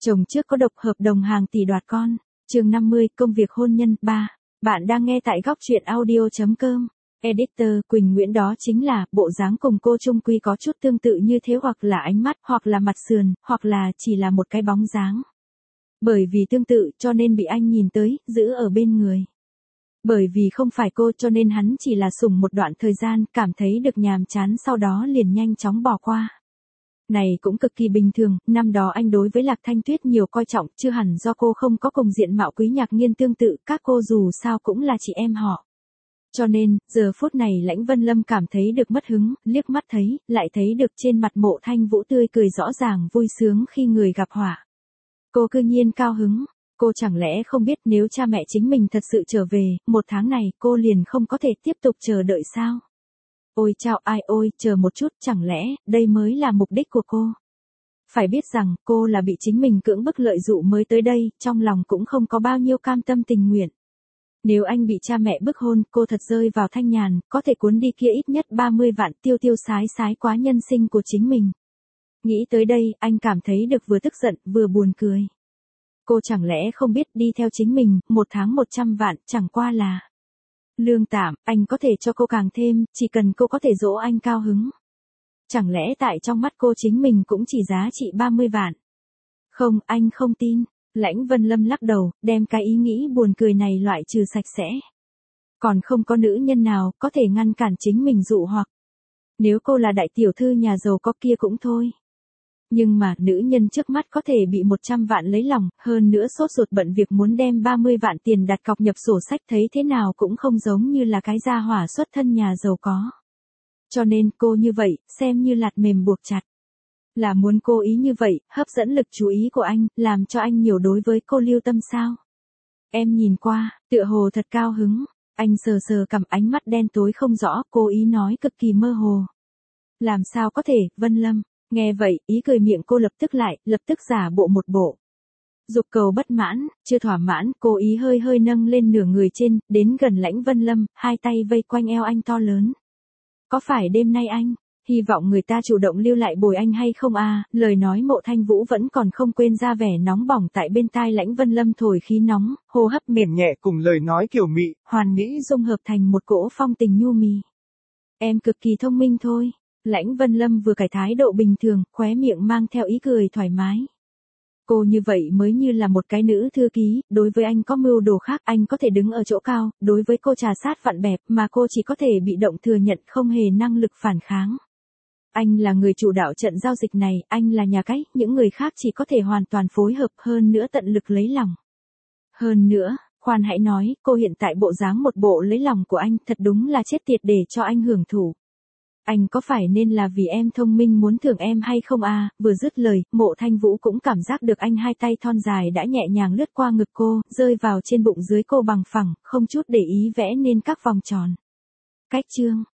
Chồng trước có độc hợp đồng hàng tỷ đoạt con. Chương 50, công việc hôn nhân 3. Bạn đang nghe tại góc truyện audio.com. Editor Quỳnh Nguyễn, đó chính là bộ dáng cùng cô chung quy có chút tương tự như thế, hoặc là ánh mắt, hoặc là mặt sườn, hoặc là chỉ là một cái bóng dáng. Bởi vì tương tự cho nên bị anh nhìn tới, giữ ở bên người. Bởi vì không phải cô cho nên hắn chỉ là sủng một đoạn thời gian, cảm thấy được nhàm chán, sau đó liền nhanh chóng bỏ qua. Này cũng cực kỳ bình thường, năm đó anh đối với Lạc Thanh Tuyết nhiều coi trọng, chưa hẳn do cô không có cùng diện mạo Quý Nhạc Nghiên tương tự, các cô dù sao cũng là chị em họ. Cho nên, giờ phút này Lãnh Vân Lâm cảm thấy được mất hứng, liếc mắt thấy, lại thấy được trên mặt Mộ Thanh Vũ tươi cười rõ ràng vui sướng khi người gặp họa. Cô cư nhiên cao hứng, cô chẳng lẽ không biết nếu cha mẹ chính mình thật sự trở về, một tháng này cô liền không có thể tiếp tục chờ đợi sao? Ôi chao ai ôi, chờ một chút, chẳng lẽ, đây mới là mục đích của cô? Phải biết rằng, cô là bị chính mình cưỡng bức lợi dụ mới tới đây, trong lòng cũng không có bao nhiêu cam tâm tình nguyện. Nếu anh bị cha mẹ bức hôn, cô thật rơi vào thanh nhàn, có thể cuốn đi kia ít nhất 30 vạn, tiêu sái sái quá nhân sinh của chính mình. Nghĩ tới đây, anh cảm thấy được vừa tức giận, vừa buồn cười. Cô chẳng lẽ không biết đi theo chính mình, một tháng 100 vạn, chẳng qua là lương tạm, anh có thể cho cô càng thêm, chỉ cần cô có thể dỗ anh cao hứng. Chẳng lẽ tại trong mắt cô chính mình cũng chỉ giá trị 30 vạn? Không, anh không tin. Lãnh Vân Lâm lắc đầu, đem cái ý nghĩ buồn cười này loại trừ sạch sẽ. Còn không có nữ nhân nào có thể ngăn cản chính mình dụ hoặc. Nếu cô là đại tiểu thư nhà giàu có kia cũng thôi. Nhưng mà nữ nhân trước mắt có thể bị 100 vạn lấy lòng, hơn nữa sốt ruột bận việc muốn đem 30 vạn tiền đặt cọc nhập sổ sách, thấy thế nào cũng không giống như là cái gia hỏa xuất thân nhà giàu có. Cho nên cô như vậy, xem như lạt mềm buộc chặt. Là muốn cố ý như vậy, hấp dẫn lực chú ý của anh, làm cho anh nhiều đối với cô lưu tâm sao? Em nhìn qua, tựa hồ thật cao hứng. Anh sờ sờ cằm, ánh mắt đen tối không rõ, cố ý nói cực kỳ mơ hồ. Làm sao có thể, Vân Lâm? Nghe vậy, ý cười miệng cô lập tức giả bộ một bộ dục cầu bất mãn, chưa thỏa mãn, cố ý hơi nâng lên nửa người trên, đến gần Lãnh Vân Lâm, hai tay vây quanh eo anh to lớn. Có phải đêm nay anh, hy vọng người ta chủ động lưu lại bồi anh hay không à? Lời nói Mộ Thanh Vũ vẫn còn không quên ra vẻ nóng bỏng tại bên tai Lãnh Vân Lâm thổi khí nóng, hô hấp mềm nhẹ cùng lời nói kiều mị, hoàn mỹ dung hợp thành một cỗ phong tình nhu mì. Em cực kỳ thông minh thôi. Lãnh Vân Lâm vừa cải thái độ bình thường, khóe miệng mang theo ý cười thoải mái. Cô như vậy mới như là một cái nữ thư ký, đối với anh có mưu đồ khác, anh có thể đứng ở chỗ cao, đối với cô trà sát vặn bẹp, mà cô chỉ có thể bị động thừa nhận, không hề năng lực phản kháng. Anh là người chủ đạo trận giao dịch này, anh là nhà cái, những người khác chỉ có thể hoàn toàn phối hợp, hơn nữa tận lực lấy lòng. Hơn nữa, khoan hãy nói, cô hiện tại bộ dáng một bộ lấy lòng của anh, thật đúng là chết tiệt để cho anh hưởng thụ. Anh có phải nên là vì em thông minh muốn thưởng em hay không à? Vừa dứt lời, Mộ Thanh Vũ cũng cảm giác được anh hai tay thon dài đã nhẹ nhàng lướt qua ngực cô, rơi vào trên bụng dưới cô bằng phẳng, không chút để ý vẽ nên các vòng tròn. Cách chương